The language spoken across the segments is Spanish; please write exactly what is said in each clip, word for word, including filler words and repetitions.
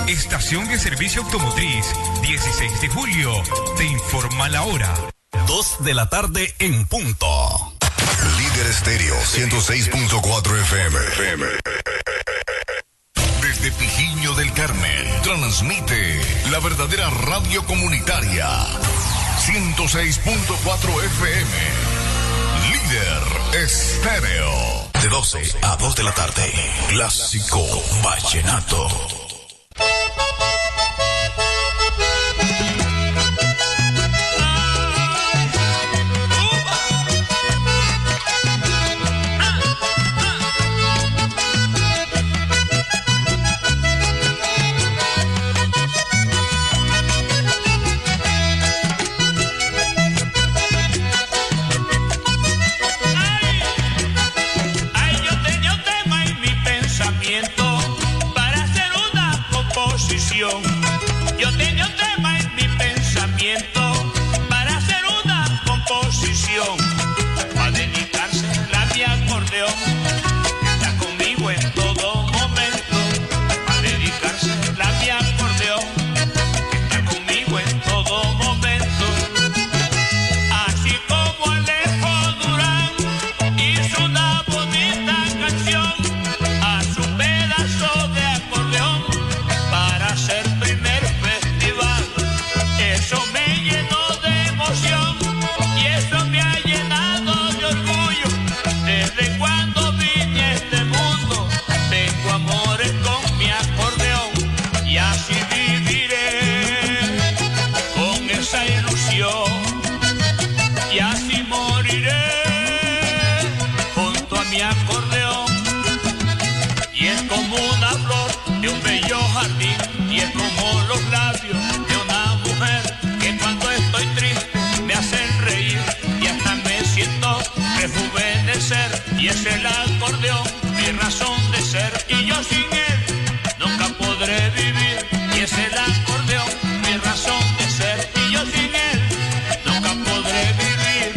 Estación de Servicio Automotriz, dieciséis de julio. Te informa la hora. Dos de la tarde en punto. Líder Estéreo ciento seis punto cuatro F M. Desde Pijiño del Carmen, transmite la verdadera radio comunitaria. ciento seis punto cuatro F M. Líder Estéreo. De doce a dos de la tarde. Clásico Vallenato. Yo tenía un tema en mi pensamiento para hacer una composición, para dedicársela a mi acordeón, que está conmigo en todo momento, para dedicársela a mi acordeón, que está conmigo en todo momento. Así como Alejo Durán hizo una bonita canción a su pedazo de acordeón para hacer primer festival, eso me llenó de emoción y eso me ha llenado de orgullo. Desde cuando vine a este mundo tengo amores con mi acordeón y así viviré con esa ilusión y así moriré junto a mi acordeón. Y es como una flor de un bello jardín y es como los labios de una mujer que cuando estoy triste me hacen reír y hasta me siento rejuvenecer. Y es el acordeón mi razón de ser y yo sin él nunca podré vivir. Y es el acordeón mi razón de ser y yo sin él nunca podré vivir.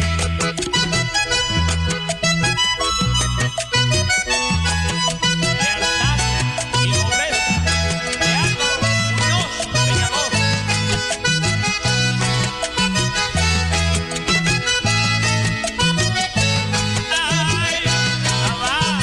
Lealtad y nobleza de Álvaro Muñoz Peñalor. Ay, mamá.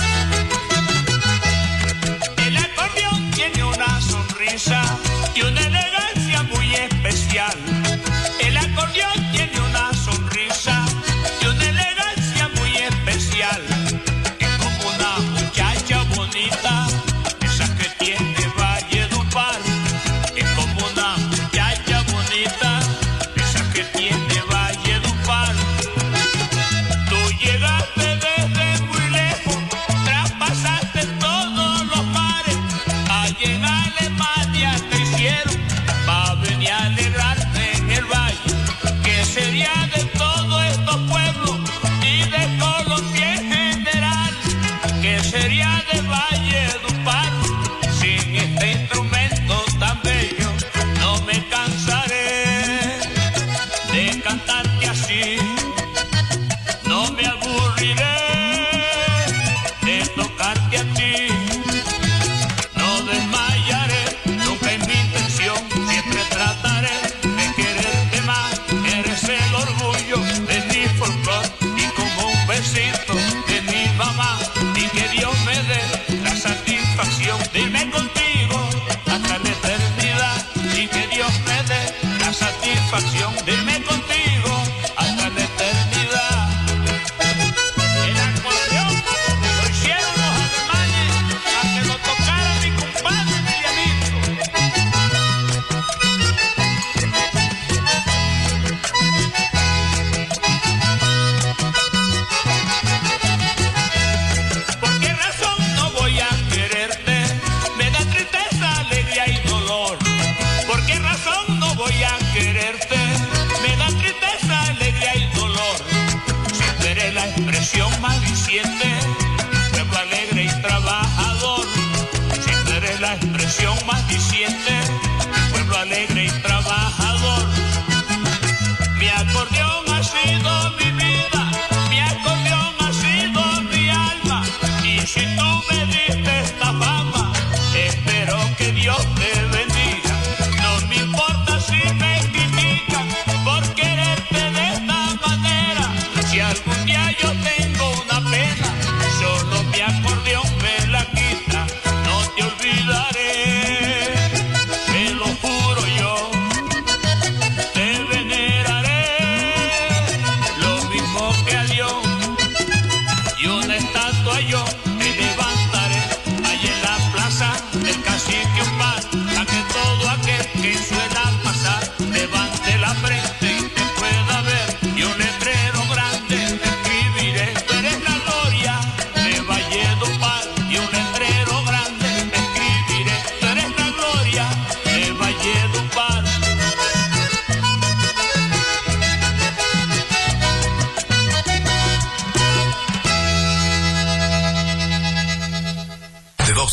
El acordeón tiene una sonrisa y una elegancia muy especial. El acordeón tiene una sonrisa y una elegancia muy especial. Es como una muchacha bonita, esa que tiene Valledupar. Es como una muchacha bonita, esa que tiene Valledupar. Tú llegaste desde muy lejos, traspasaste todos los mares. Allí en Alemania te hicieron pa' venir a alegrarte en el valle. ¿Qué sería de todos estos pueblos y de Colombia en general? ¿Qué sería de Valledupar sin este instrumento tan bello? No me cansaré de cantarte así, no me aburriré de tocarte a ti, no desmayaré nunca en mi intención, siempre trataré de quererte más. Eres el orgullo de mi folclor y como un besito de mi mamá, y que Dios me dé la satisfacción de irme contigo hasta la eternidad, y que Dios me dé la satisfacción de irme contigo hasta la eternidad. El acordeón lo hicieron los alemanes para que lo tocara mi compadre Emilianito. ¿Por qué razón no voy a quererte? Me da tristeza, alegría y dolor. ¿Por qué razón no voy a quererte? Me da tristeza, alegría y dolor. Si eres la expresión más diciente, pueblo alegre y trabajador. Si eres la expresión más diciente, pueblo alegre y trabajador. Mi acordeón ha sido mi vida, mi acordeón ha sido mi alma. Y si tú me diste esta fama, espero que Dios te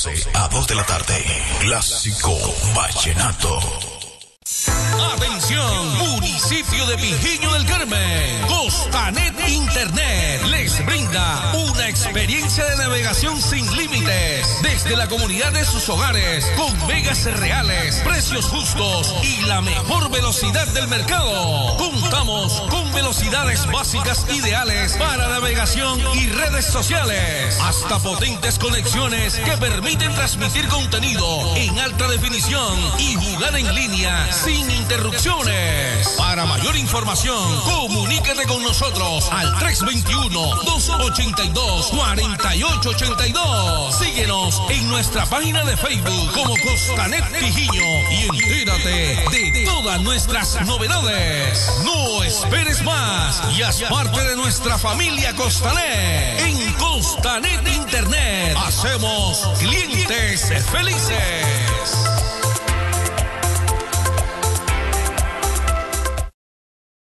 doce a dos de la tarde. Clásico Vallenato. Atención, municipio de Pijiño del Carmen. Costanet Internet les brinda una experiencia de navegación sin límites desde la comunidad de sus hogares, con megas reales, precios justos y la mejor velocidad del mercado. Contamos con velocidades básicas ideales para navegación y redes sociales, hasta potentes conexiones que permiten transmitir contenido en alta definición y jugar en línea sin interrupciones. Para mayor información, comuníquete con nosotros al tres dos uno, dos ocho dos, cuatro ocho ocho dos. Síguenos en nuestra página de Facebook como Costanet Pijiño y entérate de todas nuestras novedades. No esperes más y haz parte de nuestra familia Costanet. En Costanet Internet hacemos clientes felices.